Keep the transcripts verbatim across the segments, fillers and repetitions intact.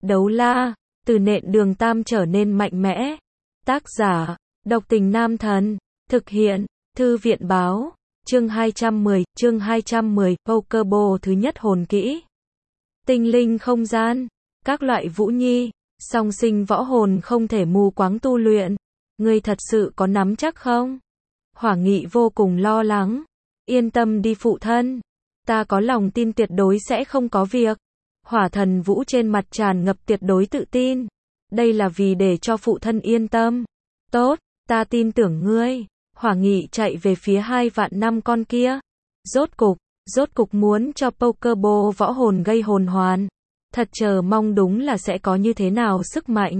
Đấu la, từ nện đường tam trở nên mạnh mẽ. Tác giả, Độc Tình Nam Thần. Thực hiện, Thư viện báo. Chương hai trăm mười, chương hai trăm mười, Pokeball thứ nhất hồn kỹ. Tinh linh không gian, các loại vũ nhi, song sinh võ hồn không thể mù quáng tu luyện. Ngươi thật sự có nắm chắc không? Hỏa Nghị vô cùng lo lắng. Yên tâm đi phụ thân. Ta có lòng tin tuyệt đối sẽ không có việc. Hỏa Thần Vũ trên mặt tràn ngập tuyệt đối tự tin. Đây là vì để cho phụ thân yên tâm. Tốt, ta tin tưởng ngươi. Hỏa Nghị chạy về phía hai vạn năm con kia. Rốt cục, rốt cục muốn cho Pokeball võ hồn gây hồn hoàn. Thật chờ mong đúng là sẽ có như thế nào sức mạnh.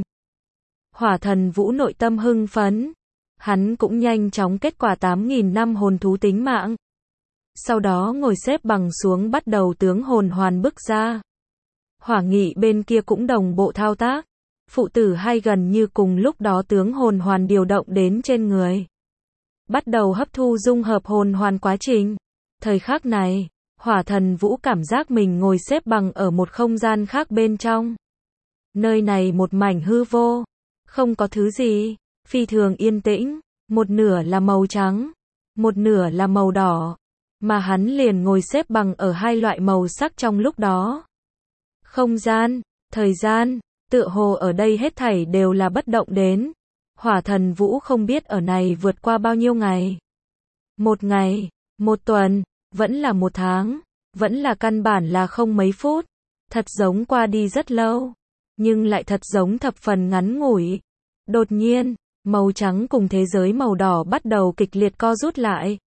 Hỏa Thần Vũ nội tâm hưng phấn. Hắn cũng nhanh chóng kết quả tám nghìn năm hồn thú tính mạng. Sau đó ngồi xếp bằng xuống bắt đầu tướng hồn hoàn bức ra. Hỏa Nghị bên kia cũng đồng bộ thao tác. Phụ tử hai gần như cùng lúc đó tướng hồn hoàn điều động đến trên người. Bắt đầu hấp thu dung hợp hồn hoàn quá trình. Thời khắc này, Hỏa Thần Vũ cảm giác mình ngồi xếp bằng ở một không gian khác bên trong. Nơi này một mảnh hư vô. Không có thứ gì. Phi thường yên tĩnh. Một nửa là màu trắng. Một nửa là màu đỏ. Mà hắn liền ngồi xếp bằng ở hai loại màu sắc trong lúc đó. Không gian, thời gian, tựa hồ ở đây hết thảy đều là bất động đến. Hỏa Thần Vũ không biết ở này vượt qua bao nhiêu ngày. Một ngày, một tuần, vẫn là một tháng, vẫn là căn bản là không mấy phút. Thật giống qua đi rất lâu, nhưng lại thật giống thập phần ngắn ngủi. Đột nhiên, màu trắng cùng thế giới màu đỏ bắt đầu kịch liệt co rút lại.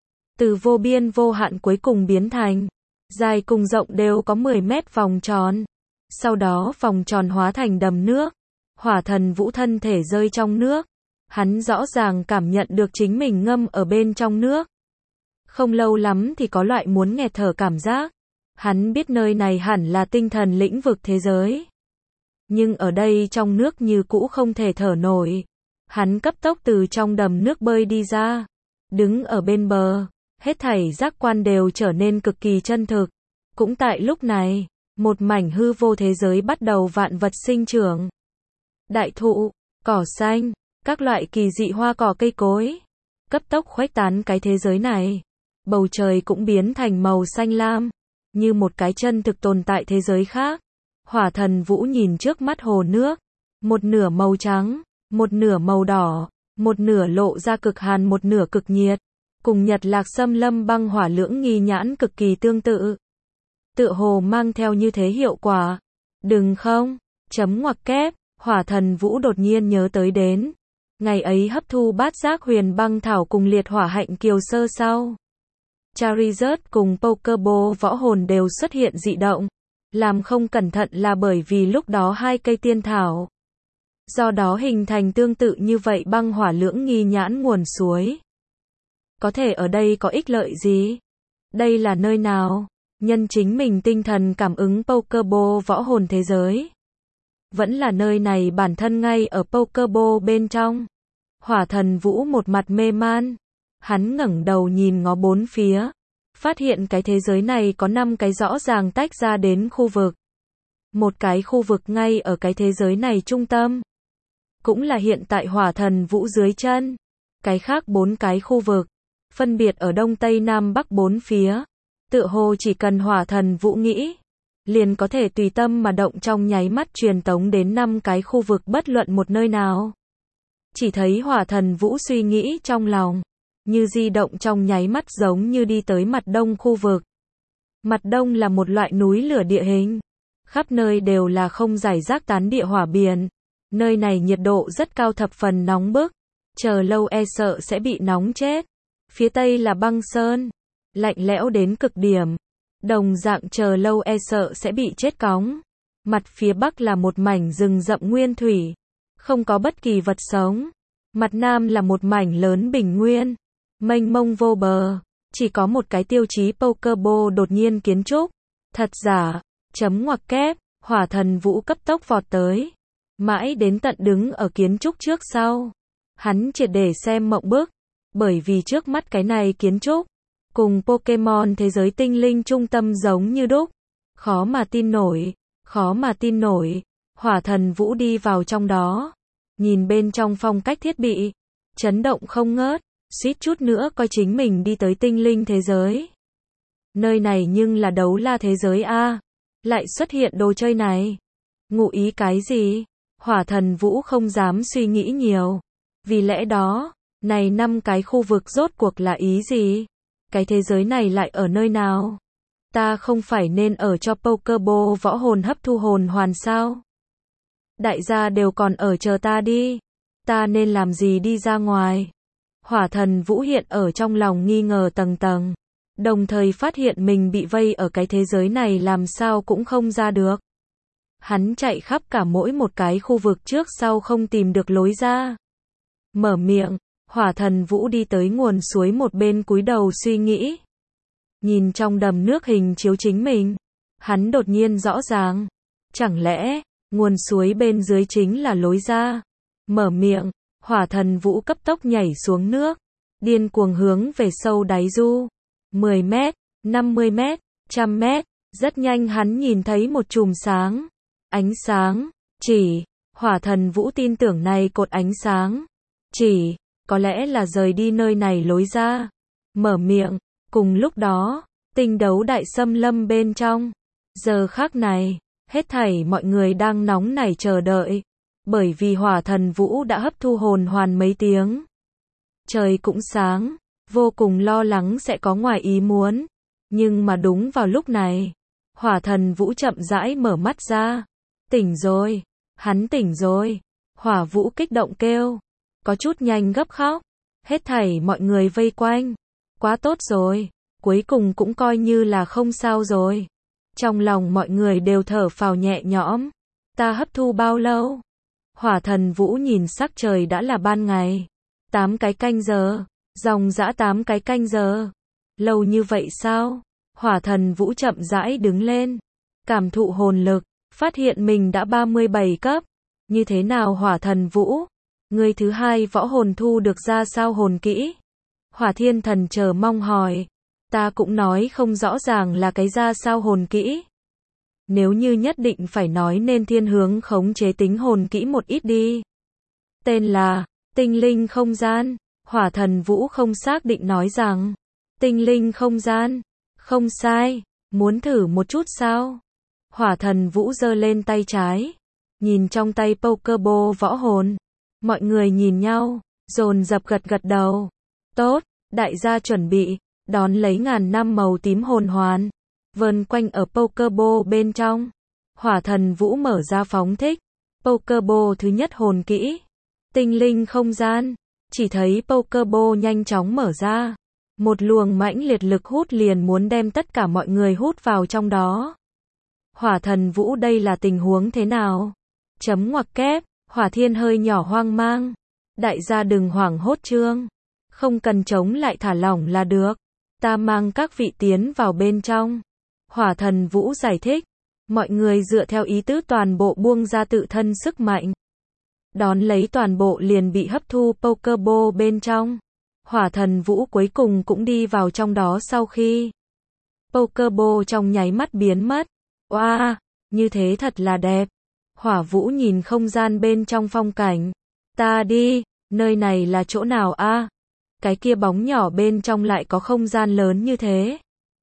Từ vô biên vô hạn cuối cùng biến thành dài cùng rộng đều có mười mét vòng tròn. Sau đó vòng tròn hóa thành đầm nước. Hỏa Thần Vũ thân thể rơi trong nước. Hắn rõ ràng cảm nhận được chính mình ngâm ở bên trong nước. Không lâu lắm thì có loại muốn nghẹt thở cảm giác. Hắn biết nơi này hẳn là tinh thần lĩnh vực thế giới. Nhưng ở đây trong nước như cũ không thể thở nổi. Hắn cấp tốc từ trong đầm nước bơi đi ra. Đứng ở bên bờ. Hết thảy giác quan đều trở nên cực kỳ chân thực. Cũng tại lúc này, một mảnh hư vô thế giới bắt đầu vạn vật sinh trưởng. Đại thụ, cỏ xanh, các loại kỳ dị hoa cỏ cây cối, cấp tốc khuếch tán cái thế giới này. Bầu trời cũng biến thành màu xanh lam, như một cái chân thực tồn tại thế giới khác. Hỏa Thần Vũ nhìn trước mắt hồ nước, một nửa màu trắng, một nửa màu đỏ, một nửa lộ ra cực hàn một nửa cực nhiệt. Cùng Nhật Lạc Xâm Lâm băng hỏa lưỡng nghi nhãn cực kỳ tương tự. Tựa hồ mang theo như thế hiệu quả. Đừng không, chấm ngoặc kép, Hỏa Thần Vũ đột nhiên nhớ tới đến. Ngày ấy hấp thu bát giác huyền băng thảo cùng liệt hỏa hạnh kiều sơ sau. Charizard cùng Pokeball võ hồn đều xuất hiện dị động. Làm không cẩn thận là bởi vì lúc đó hai cây tiên thảo. Do đó hình thành tương tự như vậy băng hỏa lưỡng nghi nhãn nguồn suối. Có thể ở đây có ích lợi gì? Đây là nơi nào? Nhân chính mình tinh thần cảm ứng Pokeball võ hồn thế giới. Vẫn là nơi này bản thân ngay ở Pokeball bên trong. Hỏa Thần Vũ một mặt mê man. Hắn ngẩng đầu nhìn ngó bốn phía. Phát hiện cái thế giới này có năm cái rõ ràng tách ra đến khu vực. Một cái khu vực ngay ở cái thế giới này trung tâm. Cũng là hiện tại Hỏa Thần Vũ dưới chân. Cái khác bốn cái khu vực. Phân biệt ở đông tây nam bắc bốn phía. Tựa hồ chỉ cần Hỏa Thần Vũ nghĩ, liền có thể tùy tâm mà động trong nháy mắt truyền tống đến năm cái khu vực bất luận một nơi nào. Chỉ thấy Hỏa Thần Vũ suy nghĩ trong lòng, như di động trong nháy mắt giống như đi tới mặt đông khu vực. Mặt đông là một loại núi lửa địa hình. Khắp nơi đều là không rải rác tán địa hỏa biển. Nơi này nhiệt độ rất cao thập phần nóng bức. Chờ lâu e sợ sẽ bị nóng chết. Phía tây là băng sơn. Lạnh lẽo đến cực điểm. Đồng dạng chờ lâu e sợ sẽ bị chết cóng. Mặt phía bắc là một mảnh rừng rậm nguyên thủy. Không có bất kỳ vật sống. Mặt nam là một mảnh lớn bình nguyên. Mênh mông vô bờ. Chỉ có một cái tiêu chí Pokeball đột nhiên kiến trúc. Thật giả. Chấm ngoặc kép. Hỏa Thần Vũ cấp tốc vọt tới. Mãi đến tận đứng ở kiến trúc trước sau. Hắn triệt để xem mộng bức. Bởi vì trước mắt cái này kiến trúc. Cùng Pokemon thế giới tinh linh trung tâm giống như đúc. Khó mà tin nổi. Khó mà tin nổi. Hỏa Thần Vũ đi vào trong đó, nhìn bên trong phong cách thiết bị, chấn động không ngớt, suýt chút nữa coi chính mình đi tới tinh linh thế giới. Nơi này nhưng là đấu la thế giới a, lại xuất hiện đồ chơi này. Ngụ ý cái gì? Hỏa Thần Vũ không dám suy nghĩ nhiều. Vì lẽ đó, này năm cái khu vực rốt cuộc là ý gì? Cái thế giới này lại ở nơi nào? Ta không phải nên ở cho Pokéball võ hồn hấp thu hồn hoàn sao? Đại gia đều còn ở chờ ta đi. Ta nên làm gì đi ra ngoài? Hỏa Thần Vũ hiện ở trong lòng nghi ngờ tầng tầng. Đồng thời phát hiện mình bị vây ở cái thế giới này làm sao cũng không ra được. Hắn chạy khắp cả mỗi một cái khu vực trước sau không tìm được lối ra. Mở miệng, Hỏa Thần Vũ đi tới nguồn suối một bên cúi đầu suy nghĩ. Nhìn trong đầm nước hình chiếu chính mình, hắn đột nhiên rõ ràng. Chẳng lẽ, nguồn suối bên dưới chính là lối ra? Mở miệng, Hỏa Thần Vũ cấp tốc nhảy xuống nước, điên cuồng hướng về sâu đáy du. mười mét, năm mươi mét, một trăm mét, rất nhanh hắn nhìn thấy một chùm sáng. Ánh sáng, chỉ, Hỏa Thần Vũ tin tưởng này cột ánh sáng. Chỉ, có lẽ là rời đi nơi này lối ra. Mở miệng, cùng lúc đó, tinh đấu đại xâm lâm bên trong. Giờ khắc này, hết thảy mọi người đang nóng nảy chờ đợi. Bởi vì Hỏa Thần Vũ đã hấp thu hồn hoàn mấy tiếng. Trời cũng sáng, vô cùng lo lắng sẽ có ngoài ý muốn. Nhưng mà đúng vào lúc này, Hỏa Thần Vũ chậm rãi mở mắt ra. Tỉnh rồi, hắn tỉnh rồi. Hỏa Vũ kích động kêu, có chút nhanh gấp khóc. Hết thảy mọi người vây quanh. Quá tốt rồi, cuối cùng cũng coi như là không sao rồi. Trong lòng mọi người đều thở phào nhẹ nhõm. Ta hấp thu bao lâu? Hỏa Thần Vũ nhìn sắc trời đã là ban ngày. Tám cái canh giờ. Dòng dã tám cái canh giờ. Lâu như vậy sao? Hỏa Thần Vũ chậm rãi đứng lên. Cảm thụ hồn lực. Phát hiện mình đã ba mươi bảy cấp. Như thế nào Hỏa Thần Vũ? Người thứ hai võ hồn thu được ra sao hồn kỹ? Hỏa Thiên Thần chờ mong hỏi. Ta cũng nói không rõ ràng là cái ra sao hồn kỹ. Nếu như nhất định phải nói nên thiên hướng khống chế tính hồn kỹ một ít đi. Tên là tinh linh không gian. Hỏa Thần Vũ không xác định nói rằng tinh linh không gian. Không sai, muốn thử một chút sao? Hỏa Thần Vũ giơ lên tay trái, nhìn trong tay Pokéball võ hồn. Mọi người nhìn nhau, dồn dập gật gật đầu. Tốt, đại gia chuẩn bị, đón lấy ngàn năm màu tím hồn hoàn. Vờn quanh ở Pokéball bên trong. Hỏa Thần Vũ mở ra phóng thích. Pokéball thứ nhất hồn kỹ. Tinh linh không gian. Chỉ thấy Pokéball nhanh chóng mở ra. Một luồng mãnh liệt lực hút liền muốn đem tất cả mọi người hút vào trong đó. Hỏa Thần Vũ đây là tình huống thế nào? Chấm ngoặc kép, Hỏa Thiên hơi nhỏ hoang mang. Đại gia đừng hoảng hốt trương. Không cần chống lại thả lỏng là được. Ta mang các vị tiến vào bên trong. Hỏa Thần Vũ giải thích. Mọi người dựa theo ý tứ toàn bộ buông ra tự thân sức mạnh. Đón lấy toàn bộ liền bị hấp thu Pokéball bên trong. Hỏa Thần Vũ cuối cùng cũng đi vào trong đó sau khi Pokéball trong nháy mắt biến mất. Oa, wow, như thế thật là đẹp. Hỏa Vũ nhìn không gian bên trong phong cảnh. Ta đi, nơi này là chỗ nào a? À? Cái kia bóng nhỏ bên trong lại có không gian lớn như thế.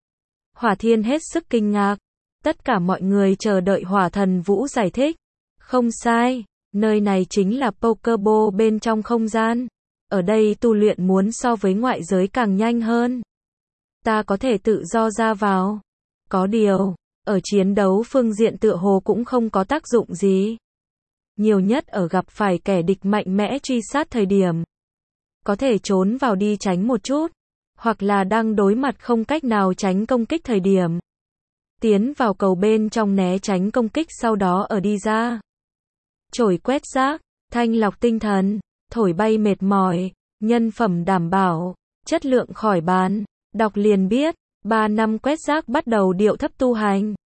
Hỏa Thiên hết sức kinh ngạc. Tất cả mọi người chờ đợi Hỏa Thần Vũ giải thích. Không sai, nơi này chính là Pokéball bên trong không gian. Ở đây tu luyện muốn so với ngoại giới càng nhanh hơn. Ta có thể tự do ra vào. Có điều, ở chiến đấu phương diện tựa hồ cũng không có tác dụng gì. Nhiều nhất ở gặp phải kẻ địch mạnh mẽ truy sát thời điểm. Có thể trốn vào đi tránh một chút. Hoặc là đang đối mặt không cách nào tránh công kích thời điểm. Tiến vào cầu bên trong né tránh công kích sau đó ở đi ra. Chổi quét rác, thanh lọc tinh thần, thổi bay mệt mỏi, nhân phẩm đảm bảo, chất lượng khỏi bán. Đọc liền biết, ba năm quét rác bắt đầu điệu thấp tu hành.